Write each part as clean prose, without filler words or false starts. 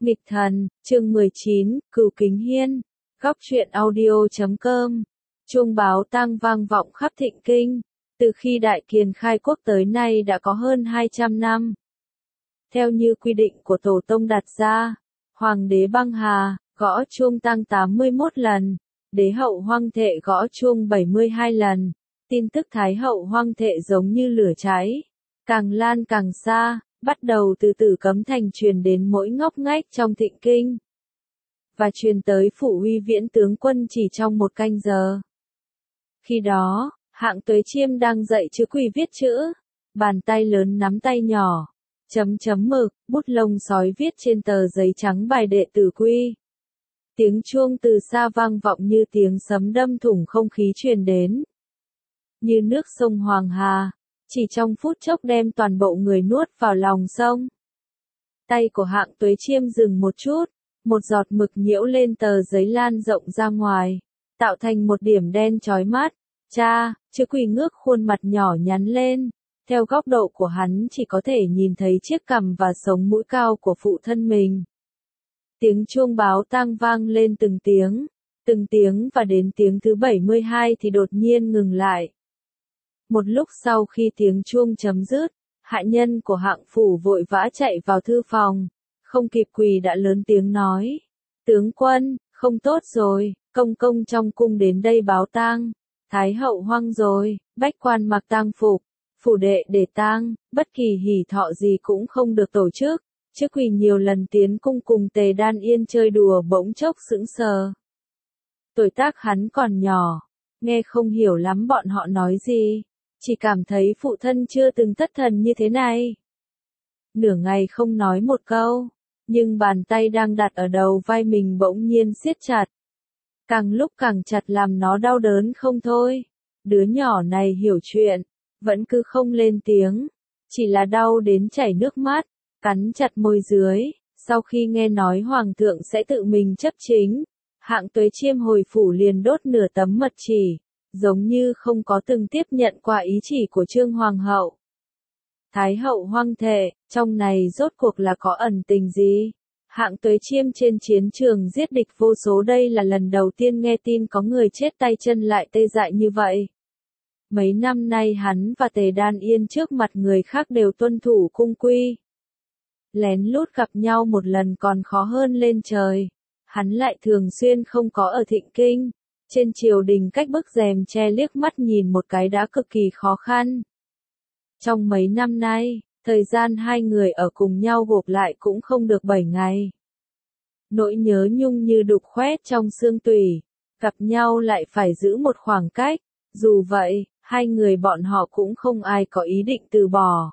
Nghịch thần, chương 19, Cửu Kính Hiên. Góc truyện audio.com. Chuông báo tang vang vọng khắp Thịnh Kinh. Từ khi Đại Kiền khai quốc tới nay đã có hơn 200 năm. Theo như quy định của Tổ tông đặt ra, Hoàng đế Băng Hà gõ chuông tang 81 lần, Đế hậu Hoang Thệ gõ chuông 72 lần. Tin tức Thái hậu Hoang Thệ giống như lửa cháy, càng lan càng xa, bắt đầu từ Tử Cấm Thành truyền đến mỗi ngóc ngách trong Thịnh Kinh, và truyền tới phủ uy viễn tướng quân chỉ trong một canh giờ. Khi đó, Hạng Tuế Chiêm đang dạy chữ quỳ viết chữ, bàn tay lớn nắm tay nhỏ, chấm chấm mực, bút lông sói viết trên tờ giấy trắng bài đệ tử quy. Tiếng chuông từ xa vang vọng như tiếng sấm đâm thủng không khí truyền đến. Như nước sông Hoàng Hà, chỉ trong phút chốc đem toàn bộ người nuốt vào lòng sông. Tay của Hạng Tuế Chiêm dừng một chút, một giọt mực nhiễu lên tờ giấy lan rộng ra ngoài, tạo thành một điểm đen chói mắt. Cha, chữ quỳ ngước khuôn mặt nhỏ nhắn lên, theo góc độ của hắn chỉ có thể nhìn thấy chiếc cằm và sống mũi cao của phụ thân mình. Tiếng chuông báo tang vang lên từng tiếng và đến tiếng thứ 72 thì đột nhiên ngừng lại. Một lúc sau khi tiếng chuông chấm dứt, hạ nhân của Hạng phủ vội vã chạy vào thư phòng, không kịp quỳ đã lớn tiếng nói: "Tướng quân, không tốt rồi, công công trong cung đến đây báo tang, Thái hậu hoang rồi." Bách quan mặc tang phục, phủ đệ để tang, bất kỳ hỉ thọ gì cũng không được tổ chức. Chứ quỳ nhiều lần tiến cung cùng Tề Đan Yên chơi đùa bỗng chốc sững sờ. Tuổi tác hắn còn nhỏ, nghe không hiểu lắm bọn họ nói gì, chỉ cảm thấy phụ thân chưa từng thất thần như thế này. Nửa ngày không nói một câu, nhưng bàn tay đang đặt ở đầu vai mình bỗng nhiên siết chặt. Càng lúc càng chặt làm nó đau đớn không thôi. Đứa nhỏ này hiểu chuyện, vẫn cứ không lên tiếng, chỉ là đau đến chảy nước mắt, cắn chặt môi dưới. Sau khi nghe nói Hoàng thượng sẽ tự mình chấp chính, Hạng Tuế Chiêm hồi phủ liền đốt nửa tấm mật chỉ, giống như không có từng tiếp nhận qua ý chỉ của Trương Hoàng hậu. Thái hậu Hoang Thệ, trong này rốt cuộc là có ẩn tình gì? Hạng Tuế Chiêm trên chiến trường giết địch vô số, đây là lần đầu tiên nghe tin có người chết tay chân lại tê dại như vậy. Mấy năm nay hắn và Tề Đan Yên trước mặt người khác đều tuân thủ cung quy. Lén lút gặp nhau một lần còn khó hơn lên trời. Hắn lại thường xuyên không có ở Thịnh Kinh. Trên triều đình cách bức rèm che liếc mắt nhìn một cái đã cực kỳ khó khăn. Trong mấy năm nay, thời gian hai người ở cùng nhau gộp lại cũng không được 7 ngày. Nỗi nhớ nhung như đục khoét trong xương tủy, gặp nhau lại phải giữ một khoảng cách. Dù vậy, hai người bọn họ cũng không ai có ý định từ bỏ.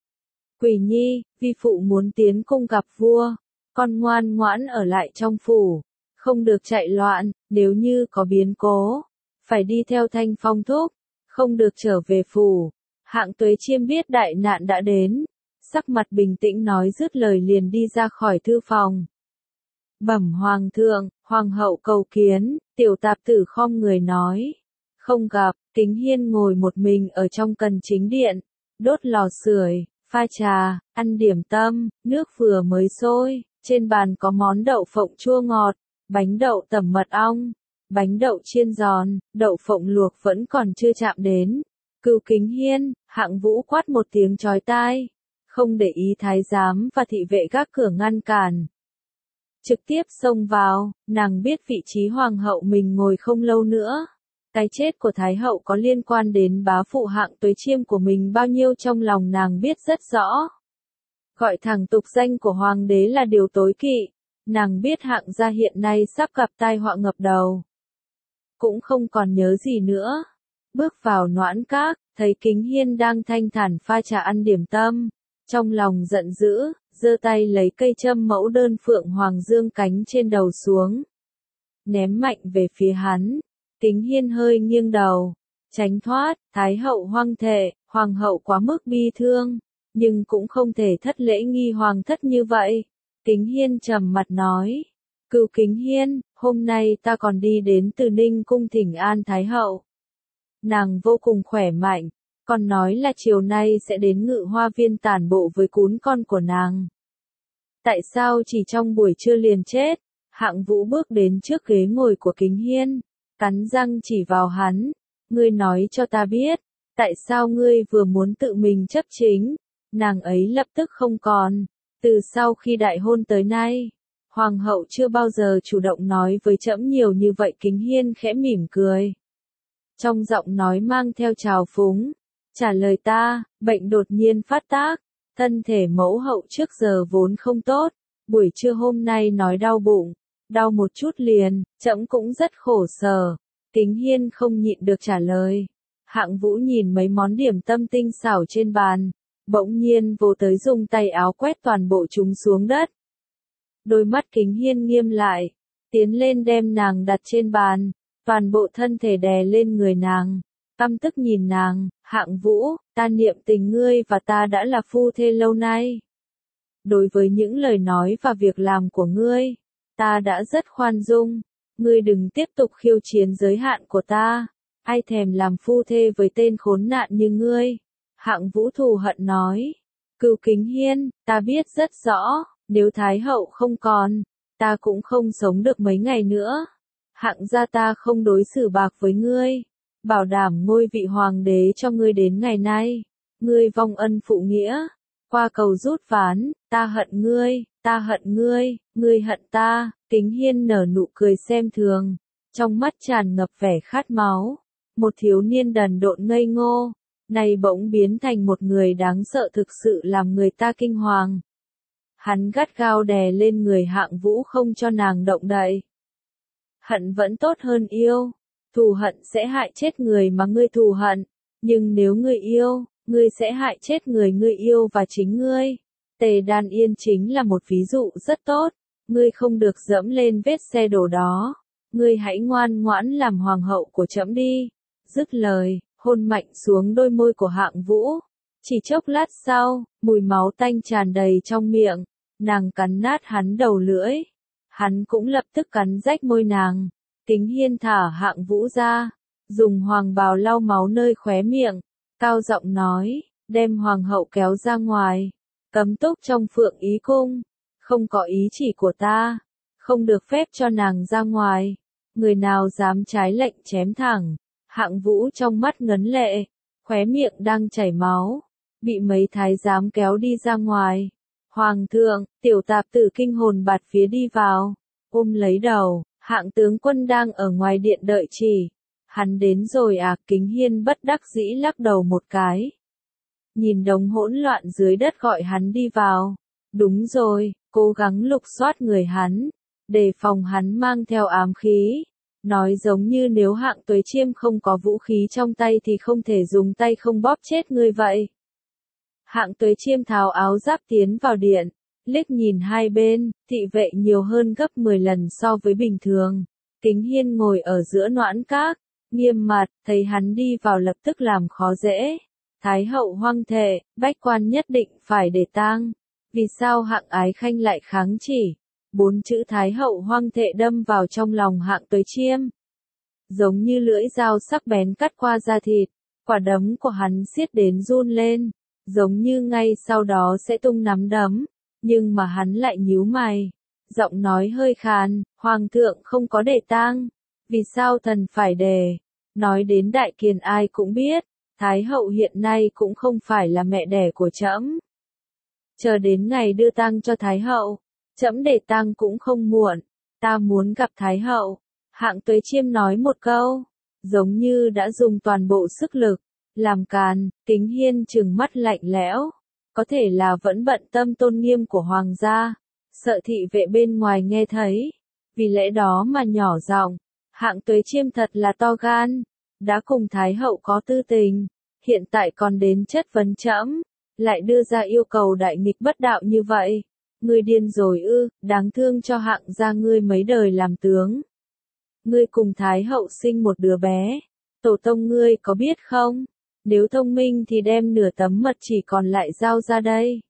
Quỳ nhi, vi phụ muốn tiến cung gặp vua, con ngoan ngoãn ở lại trong phủ, không được chạy loạn, nếu như có biến cố, phải đi theo Thanh Phong thúc, không được trở về phủ. Hạng Tuế Chiêm biết đại nạn đã đến, sắc mặt bình tĩnh nói dứt lời liền đi ra khỏi thư phòng. Bẩm Hoàng thượng, Hoàng hậu cầu kiến. Tiểu tạp tử khom người nói. Không gặp. Kính Hiên ngồi một mình ở trong Cần Chính Điện, đốt lò sưởi, pha trà, ăn điểm tâm, nước vừa mới sôi, trên bàn có món đậu phộng chua ngọt, bánh đậu tẩm mật ong, bánh đậu chiên giòn, đậu phộng luộc vẫn còn chưa chạm đến. Cửu Kính Hiên, Hạng Vũ quát một tiếng chói tai, không để ý thái giám và thị vệ gác cửa ngăn cản. Trực tiếp xông vào, nàng biết vị trí hoàng hậu mình ngồi không lâu nữa. Cái chết của Thái hậu có liên quan đến bá phụ Hạng Tuế Chiêm của mình bao nhiêu trong lòng nàng biết rất rõ. Gọi thẳng tục danh của hoàng đế là điều tối kỵ, nàng biết Hạng gia hiện nay sắp gặp tai họa ngập đầu. Cũng không còn nhớ gì nữa. Bước vào Noãn Các, thấy Kính Hiên đang thanh thản pha trà ăn điểm tâm. Trong lòng giận dữ, giơ tay lấy cây châm mẫu đơn phượng hoàng dương cánh trên đầu xuống, ném mạnh về phía hắn. Kính Hiên hơi nghiêng đầu, tránh thoát. Thái hậu Hoang Thệ, hoàng hậu quá mức bi thương, nhưng cũng không thể thất lễ nghi hoàng thất như vậy. Kính Hiên trầm mặt nói. Cửu Kính Hiên, hôm nay ta còn đi đến Từ Ninh cung thỉnh an Thái hậu. Nàng vô cùng khỏe mạnh, còn nói là chiều nay sẽ đến Ngự Hoa Viên tản bộ với cún con của nàng. Tại sao chỉ trong buổi trưa liền chết? Hạng Vũ bước đến trước ghế ngồi của Kính Hiên, cắn răng chỉ vào hắn. Ngươi nói cho ta biết, tại sao ngươi vừa muốn tự mình chấp chính? Nàng ấy lập tức không còn. Từ sau khi đại hôn tới nay, Hoàng hậu chưa bao giờ chủ động nói với trẫm nhiều như vậy. Kính Hiên khẽ mỉm cười. Trong giọng nói mang theo trào phúng. Trả lời ta, bệnh đột nhiên phát tác. Thân thể mẫu hậu trước giờ vốn không tốt. Buổi trưa hôm nay nói đau bụng. Đau một chút liền, trẫm cũng rất khổ sở. Kính Hiên không nhịn được trả lời. Hạng Vũ nhìn mấy món điểm tâm tinh xảo trên bàn. Bỗng nhiên vồ tới dùng tay áo quét toàn bộ chúng xuống đất. Đôi mắt Kính Hiên nghiêm lại. Tiến lên đem nàng đặt trên bàn. Toàn bộ thân thể đè lên người nàng. Căm tức nhìn nàng. Hạng Vũ, ta niệm tình ngươi và ta đã là phu thê lâu nay. Đối với những lời nói và việc làm của ngươi, ta đã rất khoan dung. Ngươi đừng tiếp tục khiêu chiến giới hạn của ta. Ai thèm làm phu thê với tên khốn nạn như ngươi? Hạng Vũ thù hận nói. Cửu Kính Hiên, ta biết rất rõ, nếu Thái hậu không còn, ta cũng không sống được mấy ngày nữa. Hạng gia ta không đối xử bạc với ngươi, bảo đảm ngôi vị hoàng đế cho ngươi đến ngày nay. Ngươi vong ân phụ nghĩa, qua cầu rút ván, ta hận ngươi, ta hận ngươi, ngươi hận ta. Kính Hiên nở nụ cười xem thường, trong mắt tràn ngập vẻ khát máu. Một thiếu niên đần độn ngây ngô, này bỗng biến thành một người đáng sợ, thực sự làm người ta kinh hoàng. Hắn gắt gao đè lên người Hạng Vũ không cho nàng động đậy. Hận vẫn tốt hơn yêu, thù hận sẽ hại chết người mà ngươi thù hận, nhưng nếu ngươi yêu, ngươi sẽ hại chết người ngươi yêu và chính ngươi. Tề Đan Yên chính là một ví dụ rất tốt, ngươi không được dẫm lên vết xe đổ đó, ngươi hãy ngoan ngoãn làm hoàng hậu của trẫm đi. Dứt lời, hôn mạnh xuống đôi môi của Hạng Vũ. Chỉ chốc lát sau, mùi máu tanh tràn đầy trong miệng, nàng cắn nát hắn đầu lưỡi. Hắn cũng lập tức cắn rách môi nàng. Kính Hiên thả Hạng Vũ ra, dùng hoàng bào lau máu nơi khóe miệng, cao giọng nói, đem hoàng hậu kéo ra ngoài, cấm túc trong Phượng Ý Cung, không có ý chỉ của ta, không được phép cho nàng ra ngoài, người nào dám trái lệnh chém thẳng. Hạng Vũ trong mắt ngấn lệ, khóe miệng đang chảy máu, bị mấy thái giám kéo đi ra ngoài. Hoàng thượng, tiểu tạp tử kinh hồn bạt vía đi vào, ôm lấy đầu. Hạng tướng quân đang ở ngoài điện đợi chỉ. Hắn đến rồi à? Kính Hiên bất đắc dĩ lắc đầu một cái. Nhìn đống hỗn loạn dưới đất gọi hắn đi vào. Đúng rồi, cố gắng lục soát người hắn, đề phòng hắn mang theo ám khí. Nói giống như nếu Hạng Tuế Chiêm không có vũ khí trong tay thì không thể dùng tay không bóp chết ngươi vậy. Hạng Tuế Chiêm tháo áo giáp tiến vào điện. Liếc nhìn hai bên, thị vệ nhiều hơn gấp 10 lần so với bình thường. Kính Hiên ngồi ở giữa noãn các, nghiêm mặt, thấy hắn đi vào lập tức làm khó dễ. Thái hậu hoang thệ, bách quan nhất định phải để tang. Vì sao Hạng Ái Khanh lại kháng chỉ? 4 chữ Thái hậu hoang thệ đâm vào trong lòng Hạng Tuế Chiêm. Giống như lưỡi dao sắc bén cắt qua da thịt, quả đấm của hắn siết đến run lên, giống như ngay sau đó sẽ tung nắm đấm. Nhưng mà hắn lại nhíu mày, giọng nói hơi khàn, hoàng thượng không có để tang, vì sao thần phải đề? Nói đến đại kiền ai cũng biết, Thái hậu hiện nay cũng không phải là mẹ đẻ của trẫm. Chờ đến ngày đưa tang cho Thái hậu, trẫm để tang cũng không muộn, ta muốn gặp Thái hậu. Hạng Tuế Chiêm nói một câu, giống như đã dùng toàn bộ sức lực, làm càn. Kính Hiên trừng mắt lạnh lẽo. Có thể là vẫn bận tâm tôn nghiêm của hoàng gia, sợ thị vệ bên ngoài nghe thấy, vì lẽ đó mà nhỏ giọng. Hạng Tuế Chiêm thật là to gan, đã cùng Thái hậu có tư tình, hiện tại còn đến chất vấn trẫm, lại đưa ra yêu cầu đại nghịch bất đạo như vậy. Ngươi điên rồi ư? Đáng thương cho Hạng gia ngươi mấy đời làm tướng. Ngươi cùng Thái hậu sinh một đứa bé, tổ tông ngươi có biết không? Nếu thông minh thì đem nửa tấm mật chỉ còn lại giao ra đây.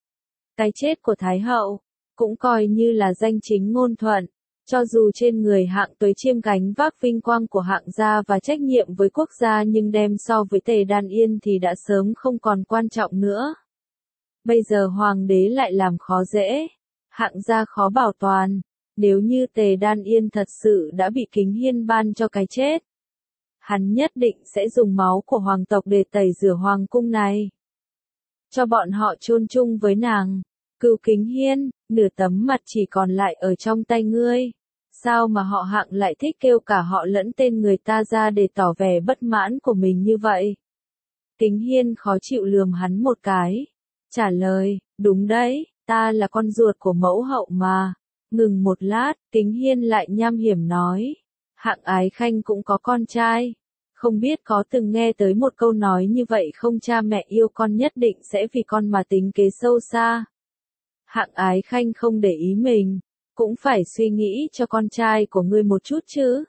Cái chết của Thái hậu, cũng coi như là danh chính ngôn thuận, cho dù trên người Hạng Tuế Chiêm gánh vác vinh quang của Hạng gia và trách nhiệm với quốc gia, nhưng đem so với Tề Đan Yên thì đã sớm không còn quan trọng nữa. Bây giờ hoàng đế lại làm khó dễ, hạng gia khó bảo toàn. Nếu như Tề Đan Yên thật sự đã bị Kính Hiên ban cho cái chết, hắn nhất định sẽ dùng máu của hoàng tộc để tẩy rửa hoàng cung này, cho bọn họ chôn chung với nàng. Cửu Kính Hiên, nửa tấm mặt chỉ còn lại ở trong tay ngươi. Sao mà họ Hạng lại thích kêu cả họ lẫn tên người ta ra để tỏ vẻ bất mãn của mình như vậy? Kính Hiên khó chịu lườm hắn một cái. Trả lời, đúng đấy, ta là con ruột của mẫu hậu mà. Ngừng một lát, Kính Hiên lại nham hiểm nói. Hạng Ái Khanh cũng có con trai. Không biết có từng nghe tới một câu nói như vậy không, cha mẹ yêu con nhất định sẽ vì con mà tính kế sâu xa. Hạng Ái Khanh không để ý mình, cũng phải suy nghĩ cho con trai của ngươi một chút chứ.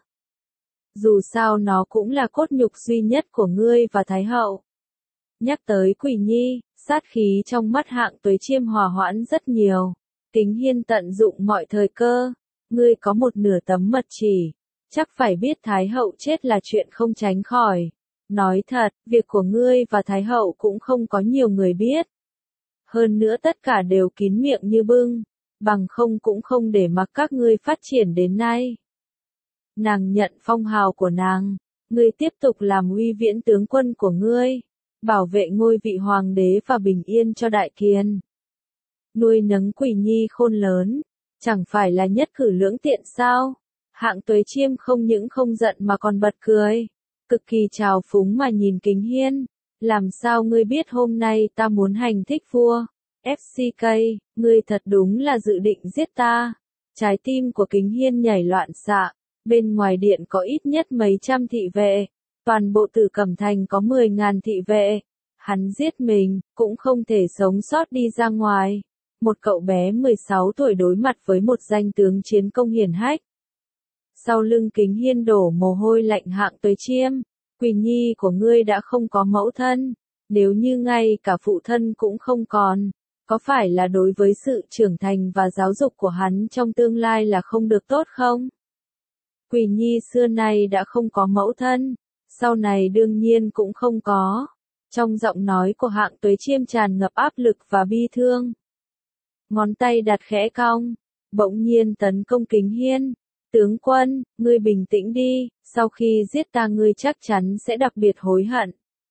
Dù sao nó cũng là cốt nhục duy nhất của ngươi và Thái hậu. Nhắc tới Quỷ Nhi, sát khí trong mắt Hạng Tuế Chiêm hòa hoãn rất nhiều. Kính Hiên tận dụng mọi thời cơ. Ngươi có một nửa tấm mật chỉ, chắc phải biết Thái hậu chết là chuyện không tránh khỏi. Nói thật, việc của ngươi và Thái hậu cũng không có nhiều người biết. Hơn nữa tất cả đều kín miệng như bưng, bằng không cũng không để mặc các ngươi phát triển đến nay. Nàng nhận phong hào của nàng, ngươi tiếp tục làm uy viễn tướng quân của ngươi, bảo vệ ngôi vị hoàng đế và bình yên cho Đại Kiền. Nuôi nấng Quỷ Nhi khôn lớn, chẳng phải là nhất cử lưỡng tiện sao? Hạng Tuế Chiêm không những không giận mà còn bật cười, cực kỳ trào phúng mà nhìn Kính Hiên. Làm sao ngươi biết hôm nay ta muốn hành thích vua? FCK, ngươi thật đúng là dự định giết ta. Trái tim của Kính Hiên nhảy loạn xạ, bên ngoài điện có ít nhất mấy trăm thị vệ, toàn bộ Tử Cẩm Thành có 10.000 thị vệ. Hắn giết mình, cũng không thể sống sót đi ra ngoài. Một cậu bé 16 tuổi đối mặt với một danh tướng chiến công hiển hách. Sau lưng Kính Hiên đổ mồ hôi lạnh. Hạng Tuế Chiêm, Quỷ Nhi của ngươi đã không có mẫu thân, nếu như ngay cả phụ thân cũng không còn, có phải là đối với sự trưởng thành và giáo dục của hắn trong tương lai là không được tốt không? Quỷ Nhi xưa nay đã không có mẫu thân, sau này đương nhiên cũng không có. Trong giọng nói của Hạng Tuế Chiêm tràn ngập áp lực và bi thương. Ngón tay đặt khẽ cong, bỗng nhiên tấn công Kính Hiên. Tướng quân, ngươi bình tĩnh đi, sau khi giết ta ngươi chắc chắn sẽ đặc biệt hối hận.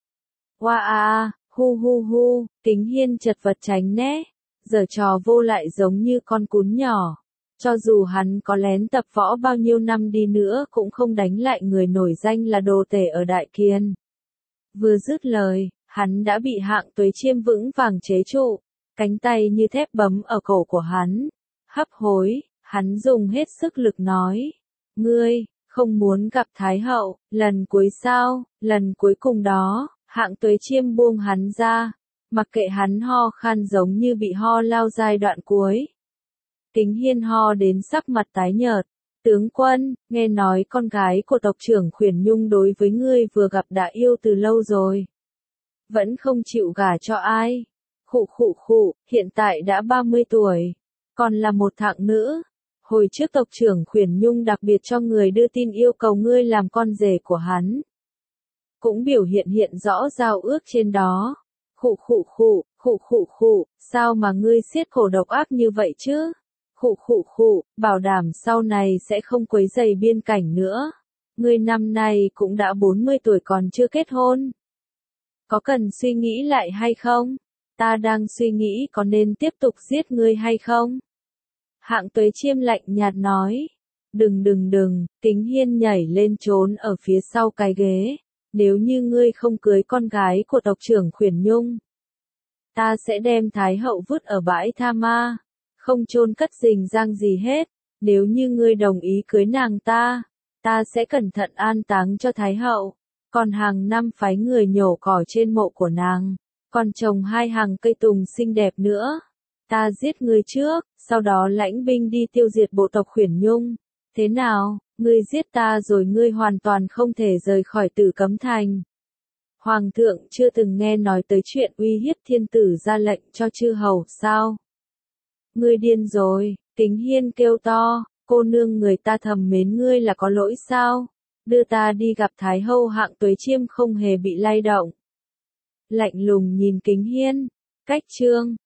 Wow, hu hu hu, Kính Hiên chật vật tránh né, giở trò vô lại giống như con cún nhỏ. Cho dù hắn có lén tập võ bao nhiêu năm đi nữa cũng không đánh lại người nổi danh là đồ tể ở Đại Kiền. Vừa dứt lời, hắn đã bị Hạng Tuế Chiêm vững vàng chế trụ, cánh tay như thép bấm ở cổ của hắn. Hấp hối, hắn dùng hết sức lực nói. Ngươi, không muốn gặp Thái hậu, lần cuối sao, lần cuối cùng đó. Hạng Tuế Chiêm buông hắn ra, mặc kệ hắn ho khan giống như bị ho lao giai đoạn cuối. Kính Hiên ho đến sắc mặt tái nhợt. Tướng quân, nghe nói con gái của tộc trưởng Khuyển Nhung đối với ngươi vừa gặp đã yêu từ lâu rồi. Vẫn không chịu gả cho ai. Khụ khụ khụ, hiện tại đã 30 tuổi. Còn là một thạng nữ. Hồi trước tộc trưởng Khuyển Nhung đặc biệt cho người đưa tin yêu cầu ngươi làm con rể của hắn. Cũng biểu hiện rõ giao ước trên đó. Khụ khụ khụ, khụ khụ khụ, sao mà ngươi siết cổ độc ác như vậy chứ? Khụ khụ khụ, bảo đảm sau này sẽ không quấy rầy biên cảnh nữa. Ngươi năm nay cũng đã 40 tuổi còn chưa kết hôn. Có cần suy nghĩ lại hay không? Ta đang suy nghĩ có nên tiếp tục giết ngươi hay không? Hạng Tuế Chiêm lạnh nhạt nói. Đừng, Kính Hiên nhảy lên trốn ở phía sau cái ghế. Nếu như ngươi không cưới con gái của tộc trưởng Khuyển Nhung, ta sẽ đem Thái hậu vứt ở bãi tha ma, không chôn cất rình rang gì hết. Nếu như ngươi đồng ý cưới nàng ta sẽ cẩn thận an táng cho Thái hậu, còn hàng năm phái người nhổ cỏ trên mộ của nàng, còn trồng 2 hàng cây tùng xinh đẹp nữa. Ta giết ngươi trước, sau đó lãnh binh đi tiêu diệt bộ tộc Khuyển Nhung. Thế nào, ngươi giết ta rồi ngươi hoàn toàn không thể rời khỏi Tử Cấm Thành. Hoàng thượng chưa từng nghe nói tới chuyện uy hiếp thiên tử ra lệnh cho chư hầu sao? Ngươi điên rồi, Kính Hiên kêu to, cô nương người ta thầm mến ngươi là có lỗi sao? Đưa ta đi gặp Thái hậu. Hạng Tuế Chiêm không hề bị lay động. Lạnh lùng nhìn Kính Hiên, cách chương